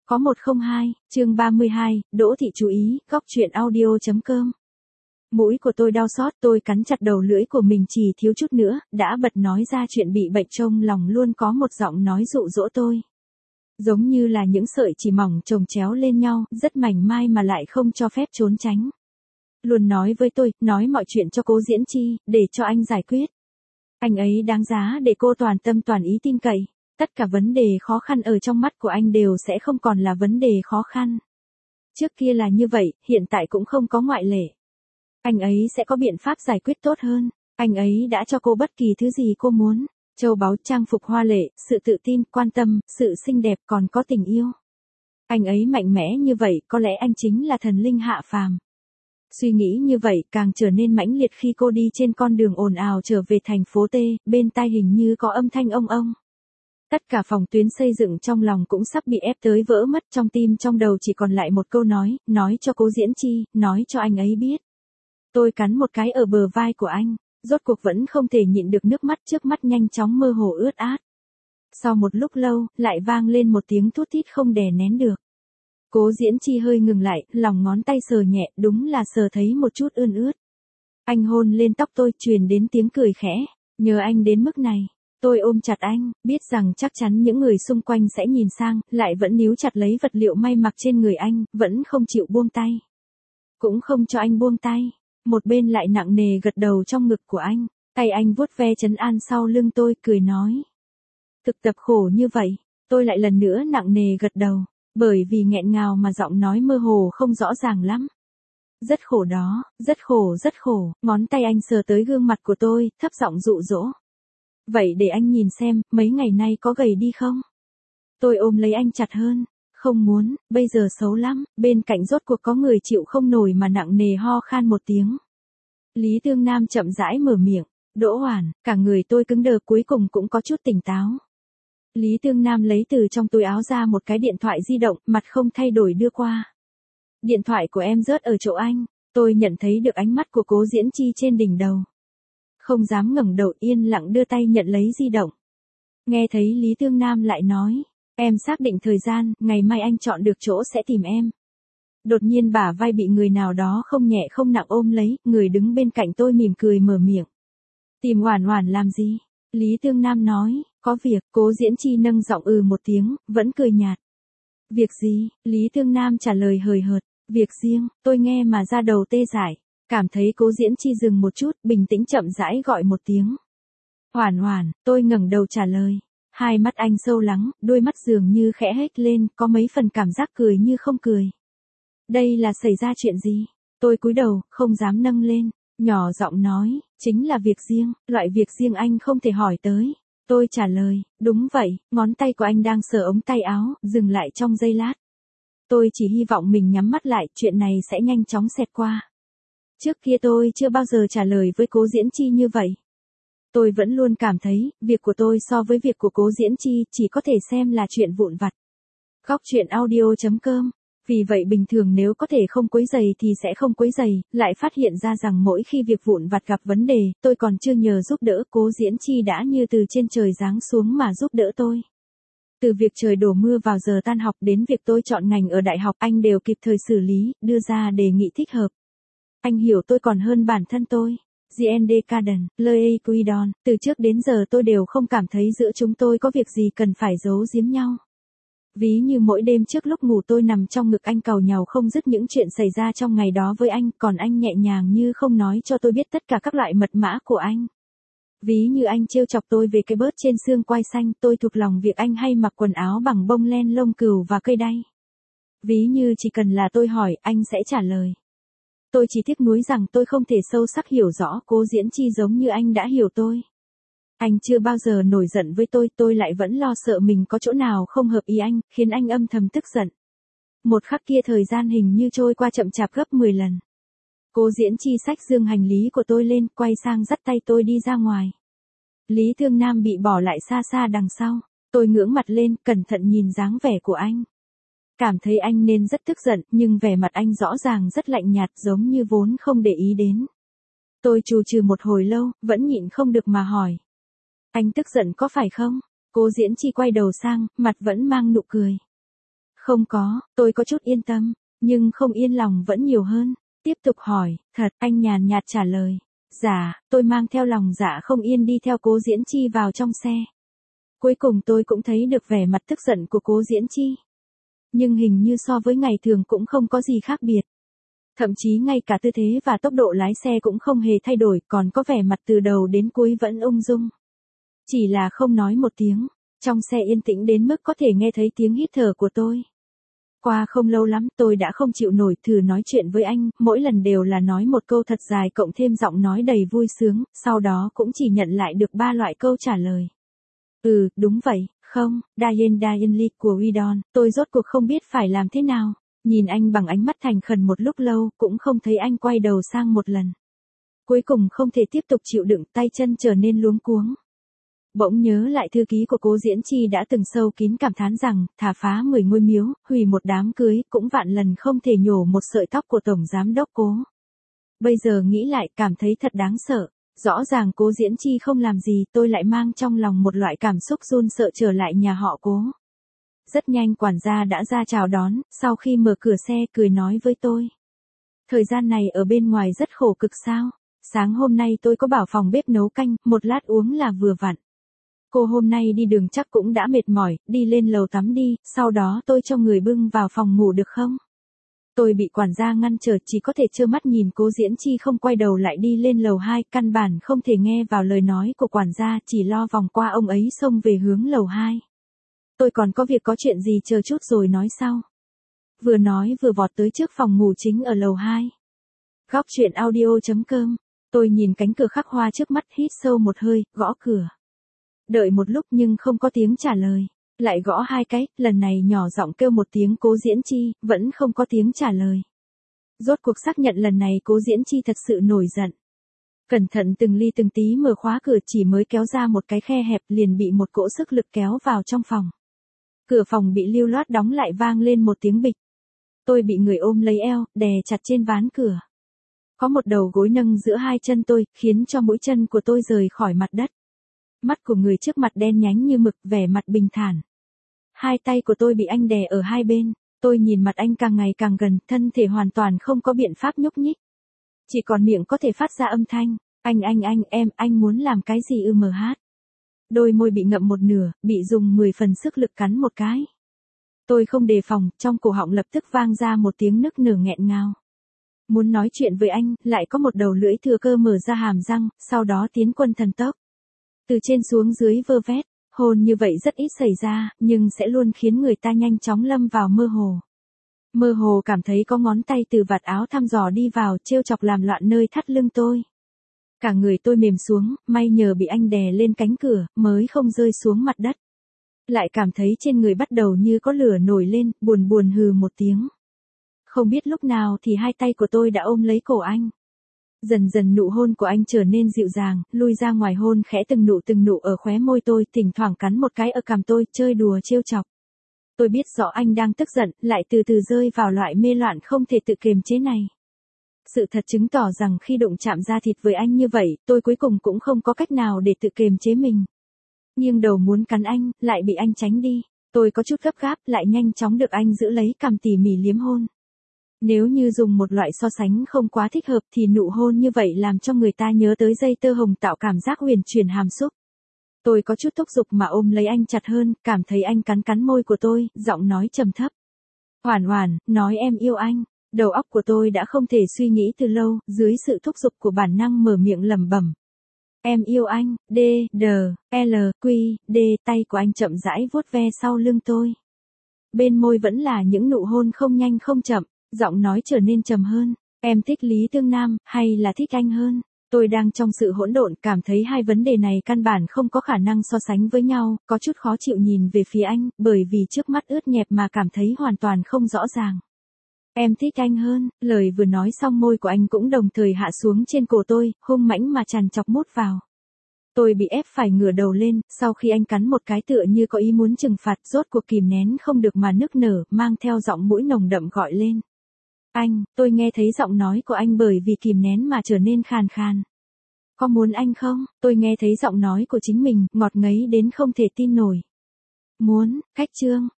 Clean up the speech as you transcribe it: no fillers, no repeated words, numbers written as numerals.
Có 102, chương 32, Đỗ Thị chú ý, góc truyện audio.com. Mũi của tôi đau xót, tôi cắn chặt đầu lưỡi của mình chỉ thiếu chút nữa, đã bật nói ra chuyện bị bệnh trong lòng luôn có một giọng nói dụ dỗ tôi. Giống như là những sợi chỉ mỏng chồng chéo lên nhau, rất mảnh mai mà lại không cho phép trốn tránh. Luôn nói với tôi, nói mọi chuyện cho Cố Diễn Chi, để cho anh giải quyết. Anh ấy đáng giá để cô toàn tâm toàn ý tin cậy. Tất cả vấn đề khó khăn ở trong mắt của anh đều sẽ không còn là vấn đề khó khăn. Trước kia là như vậy, hiện tại cũng không có ngoại lệ. Anh ấy sẽ có biện pháp giải quyết tốt hơn. Anh ấy đã cho cô bất kỳ thứ gì cô muốn. Châu báu, trang phục hoa lệ, sự tự tin, quan tâm, sự xinh đẹp còn có tình yêu. Anh ấy mạnh mẽ như vậy, có lẽ anh chính là thần linh hạ phàm. Suy nghĩ như vậy càng trở nên mãnh liệt khi cô đi trên con đường ồn ào trở về thành phố T, bên tai hình như có âm thanh ông ông. Tất cả phòng tuyến xây dựng trong lòng cũng sắp bị ép tới vỡ mất, trong tim trong đầu chỉ còn lại một câu nói cho Cố Diễn Chi, nói cho anh ấy biết. Tôi cắn một cái ở bờ vai của anh, rốt cuộc vẫn không thể nhịn được nước mắt trước mắt nhanh chóng mơ hồ ướt át. Sau một lúc lâu, lại vang lên một tiếng thút thít không đè nén được. Cố Diễn Chi hơi ngừng lại, lòng ngón tay sờ nhẹ, đúng là sờ thấy một chút ươn ướt. Anh hôn lên tóc tôi, truyền đến tiếng cười khẽ, nhờ anh đến mức này. Tôi ôm chặt anh, biết rằng chắc chắn những người xung quanh sẽ nhìn sang, lại vẫn níu chặt lấy vật liệu may mặc trên người anh, vẫn không chịu buông tay. Cũng không cho anh buông tay, một bên lại nặng nề gật đầu trong ngực của anh, tay anh vuốt ve trấn an sau lưng tôi, cười nói. Thực tập khổ như vậy, tôi lại lần nữa nặng nề gật đầu, bởi vì nghẹn ngào mà giọng nói mơ hồ không rõ ràng lắm. Rất khổ đó, rất khổ, ngón tay anh sờ tới gương mặt của tôi, thấp giọng dụ dỗ. Vậy để anh nhìn xem, mấy ngày nay có gầy đi không? Tôi ôm lấy anh chặt hơn. Không muốn, bây giờ xấu lắm, bên cạnh rốt cuộc có người chịu không nổi mà nặng nề ho khan một tiếng. Lý Tương Nam chậm rãi mở miệng, Đỗ Hoàn, cả người tôi cứng đờ cuối cùng cũng có chút tỉnh táo. Lý Tương Nam lấy từ trong túi áo ra một cái điện thoại di động, mặt không thay đổi đưa qua. Điện thoại của em rớt ở chỗ anh, tôi nhận thấy được ánh mắt của Cố Diễn Chi trên đỉnh đầu. Không dám ngẩng đầu, yên lặng đưa tay nhận lấy di động. Nghe thấy Lý Tương Nam lại nói, em xác định thời gian, ngày mai anh chọn được chỗ sẽ tìm em. Đột nhiên bả vai bị người nào đó không nhẹ không nặng ôm lấy, người đứng bên cạnh tôi mỉm cười mở miệng. Tìm Oản Oản làm gì? Lý Tương Nam nói, có việc. Cố Diễn Chi nâng giọng một tiếng, vẫn cười nhạt. Việc gì? Lý Tương Nam trả lời hời hợt, việc riêng. Tôi nghe mà ra đầu tê dại. Cảm thấy Cố Diễn Chi dừng một chút, bình tĩnh chậm rãi gọi một tiếng. Oản Oản, tôi ngẩng đầu trả lời. Hai mắt anh sâu lắng, đôi mắt dường như khẽ hếch lên, có mấy phần cảm giác cười như không cười. Đây là xảy ra chuyện gì? Tôi cúi đầu, không dám nâng lên, nhỏ giọng nói, chính là việc riêng, loại việc riêng anh không thể hỏi tới. Tôi trả lời, đúng vậy, ngón tay của anh đang sờ ống tay áo, dừng lại trong giây lát. Tôi chỉ hy vọng mình nhắm mắt lại, chuyện này sẽ nhanh chóng xẹt qua. Trước kia tôi chưa bao giờ trả lời với Cố Diễn Chi như vậy. Tôi vẫn luôn cảm thấy, việc của tôi so với việc của Cố Diễn Chi chỉ có thể xem là chuyện vụn vặt. Góc truyện audio.com. Vì vậy bình thường nếu có thể không quấy rầy thì sẽ không quấy rầy, lại phát hiện ra rằng mỗi khi việc vụn vặt gặp vấn đề, tôi còn chưa nhờ giúp đỡ, Cố Diễn Chi đã như từ trên trời giáng xuống mà giúp đỡ tôi. Từ việc trời đổ mưa vào giờ tan học đến việc tôi chọn ngành ở đại học, anh đều kịp thời xử lý, đưa ra đề nghị thích hợp. Anh hiểu tôi còn hơn bản thân tôi. GND Garden, Lê Quidon, từ trước đến giờ tôi đều không cảm thấy giữa chúng tôi có việc gì cần phải giấu giếm nhau. Ví như mỗi đêm trước lúc ngủ tôi nằm trong ngực anh càu nhàu không dứt những chuyện xảy ra trong ngày đó với anh, còn anh nhẹ nhàng như không nói cho tôi biết tất cả các loại mật mã của anh. Ví như anh trêu chọc tôi về cái bớt trên xương quai xanh, tôi thuộc lòng việc anh hay mặc quần áo bằng bông len lông cừu và cây đay. Ví như chỉ cần là tôi hỏi, anh sẽ trả lời. Tôi chỉ tiếc nuối rằng tôi không thể sâu sắc hiểu rõ Cố Diễn Chi giống như anh đã hiểu tôi. Anh chưa bao giờ nổi giận với tôi lại vẫn lo sợ mình có chỗ nào không hợp ý anh, khiến anh âm thầm tức giận. Một khắc kia thời gian hình như trôi qua chậm chạp gấp 10 lần. Cố Diễn Chi xách dương hành lý của tôi lên, quay sang dắt tay tôi đi ra ngoài. Lý Tương Nam bị bỏ lại xa xa đằng sau. Tôi ngưỡng mặt lên, cẩn thận nhìn dáng vẻ của anh. Cảm thấy anh nên rất tức giận, nhưng vẻ mặt anh rõ ràng rất lạnh nhạt, giống như vốn không để ý đến. Tôi trù trừ một hồi lâu, vẫn nhịn không được mà hỏi. Anh tức giận có phải không? Cố Diễn Chi quay đầu sang, mặt vẫn mang nụ cười. Không có, tôi có chút yên tâm, nhưng không yên lòng vẫn nhiều hơn. Tiếp tục hỏi, thật, anh nhàn nhạt trả lời. Dạ, tôi mang theo lòng dạ không yên đi theo Cố Diễn Chi vào trong xe. Cuối cùng tôi cũng thấy được vẻ mặt tức giận của Cố Diễn Chi. Nhưng hình như so với ngày thường cũng không có gì khác biệt. Thậm chí ngay cả tư thế và tốc độ lái xe cũng không hề thay đổi, còn có vẻ mặt từ đầu đến cuối vẫn ung dung. Chỉ là không nói một tiếng, trong xe yên tĩnh đến mức có thể nghe thấy tiếng hít thở của tôi. Qua không lâu lắm tôi đã không chịu nổi thử nói chuyện với anh, mỗi lần đều là nói một câu thật dài cộng thêm giọng nói đầy vui sướng, sau đó cũng chỉ nhận lại được 3 loại câu trả lời. Đúng vậy, không, Diane Lee của Widon, tôi rốt cuộc không biết phải làm thế nào. Nhìn anh bằng ánh mắt thành khẩn một lúc lâu, cũng không thấy anh quay đầu sang một lần. Cuối cùng không thể tiếp tục chịu đựng, tay chân trở nên luống cuống. Bỗng nhớ lại thư ký của Cố Diễn Chi đã từng sâu kín cảm thán rằng, thà phá 10 ngôi miếu, hủy một đám cưới, cũng vạn lần không thể nhổ một sợi tóc của Tổng Giám đốc Cố. Bây giờ nghĩ lại cảm thấy thật đáng sợ. Rõ ràng Cố Diễn Chi không làm gì, tôi lại mang trong lòng một loại cảm xúc run sợ trở lại nhà họ Cố. Rất nhanh quản gia đã ra chào đón, sau khi mở cửa xe cười nói với tôi. Thời gian này ở bên ngoài rất khổ cực sao? Sáng hôm nay tôi có bảo phòng bếp nấu canh, một lát uống là vừa vặn. Cô hôm nay đi đường chắc cũng đã mệt mỏi, đi lên lầu tắm đi, sau đó tôi cho người bưng vào phòng ngủ được không? Tôi bị quản gia ngăn trở, chỉ có thể trơ mắt nhìn Cố Diễn Chi không quay đầu lại đi lên lầu 2, căn bản không thể nghe vào lời nói của quản gia, chỉ lo vòng qua ông ấy xông về hướng lầu 2. Tôi còn có việc có chuyện gì chờ chút rồi nói sau. Vừa nói vừa vọt tới trước phòng ngủ chính ở lầu 2. Góc truyện audio.com. Tôi nhìn cánh cửa khắc hoa trước mắt, hít sâu một hơi, gõ cửa. Đợi một lúc nhưng không có tiếng trả lời. Lại gõ 2 cái, lần này nhỏ giọng kêu một tiếng Cố Diễn Chi, vẫn không có tiếng trả lời. Rốt cuộc xác nhận lần này Cố Diễn Chi thật sự nổi giận. Cẩn thận từng ly từng tí mở khóa cửa, chỉ mới kéo ra một cái khe hẹp liền bị một cỗ sức lực kéo vào trong phòng. Cửa phòng bị lưu loát đóng lại, vang lên một tiếng bịch. Tôi bị người ôm lấy eo, đè chặt trên ván cửa. Có một đầu gối nâng giữa 2 chân tôi, khiến cho mũi chân của tôi rời khỏi mặt đất. Mắt của người trước mặt đen nhánh như mực, vẻ mặt bình thản. 2 tay của tôi bị anh đè ở 2 bên. Tôi nhìn mặt anh càng ngày càng gần, thân thể hoàn toàn không có biện pháp nhúc nhích. Chỉ còn miệng có thể phát ra âm thanh. Anh muốn làm cái gì MH? Đôi môi bị ngậm một nửa, bị dùng 10 phần sức lực cắn một cái. Tôi không đề phòng, trong cổ họng lập tức vang ra một tiếng nức nở nghẹn ngào. Muốn nói chuyện với anh, lại có một đầu lưỡi thừa cơ mở ra hàm răng, sau đó tiến quân thần tốc. Từ trên xuống dưới vơ vét, hôn như vậy rất ít xảy ra, nhưng sẽ luôn khiến người ta nhanh chóng lâm vào mơ hồ. Mơ hồ cảm thấy có ngón tay từ vạt áo thăm dò đi vào, trêu chọc làm loạn nơi thắt lưng tôi. Cả người tôi mềm xuống, may nhờ bị anh đè lên cánh cửa, mới không rơi xuống mặt đất. Lại cảm thấy trên người bắt đầu như có lửa nổi lên, buồn hừ một tiếng. Không biết lúc nào thì 2 tay của tôi đã ôm lấy cổ anh. Dần dần nụ hôn của anh trở nên dịu dàng, lui ra ngoài hôn khẽ từng nụ ở khóe môi tôi, thỉnh thoảng cắn một cái ở cằm tôi, chơi đùa trêu chọc. Tôi biết rõ anh đang tức giận, lại từ từ rơi vào loại mê loạn không thể tự kiềm chế này. Sự thật chứng tỏ rằng khi đụng chạm da thịt với anh như vậy, tôi cuối cùng cũng không có cách nào để tự kiềm chế mình. Nghiêng đầu muốn cắn anh, lại bị anh tránh đi. Tôi có chút gấp gáp, lại nhanh chóng được anh giữ lấy cằm tỉ mỉ liếm hôn. Nếu như dùng một loại so sánh không quá thích hợp thì nụ hôn như vậy làm cho người ta nhớ tới dây tơ hồng, tạo cảm giác huyền chuyển hàm xúc. Tôi có chút thúc giục mà ôm lấy anh chặt hơn, cảm thấy anh cắn môi của tôi, giọng nói trầm thấp. Hoản, nói em yêu anh. Đầu óc của tôi đã không thể suy nghĩ từ lâu, dưới sự thúc giục của bản năng mở miệng lẩm bẩm. Em yêu anh, tay của anh chậm rãi vuốt ve sau lưng tôi. Bên môi vẫn là những nụ hôn không nhanh không chậm, giọng nói trở nên trầm hơn. Em thích Lý Tương Nam, hay là thích anh hơn? Tôi đang trong sự hỗn độn, cảm thấy 2 vấn đề này căn bản không có khả năng so sánh với nhau, có chút khó chịu nhìn về phía anh, bởi vì trước mắt ướt nhẹp mà cảm thấy hoàn toàn không rõ ràng. Em thích anh hơn, lời vừa nói xong môi của anh cũng đồng thời hạ xuống trên cổ tôi, hung mãnh mà trằn trọc mút vào. Tôi bị ép phải ngửa đầu lên, sau khi anh cắn một cái tựa như có ý muốn trừng phạt, rốt cuộc kìm nén không được mà nức nở, mang theo giọng mũi nồng đậm gọi lên. Anh, tôi nghe thấy giọng nói của anh bởi vì kìm nén mà trở nên khàn khàn. Có muốn anh không? Tôi nghe thấy giọng nói của chính mình, ngọt ngấy đến không thể tin nổi. Muốn, cách chương.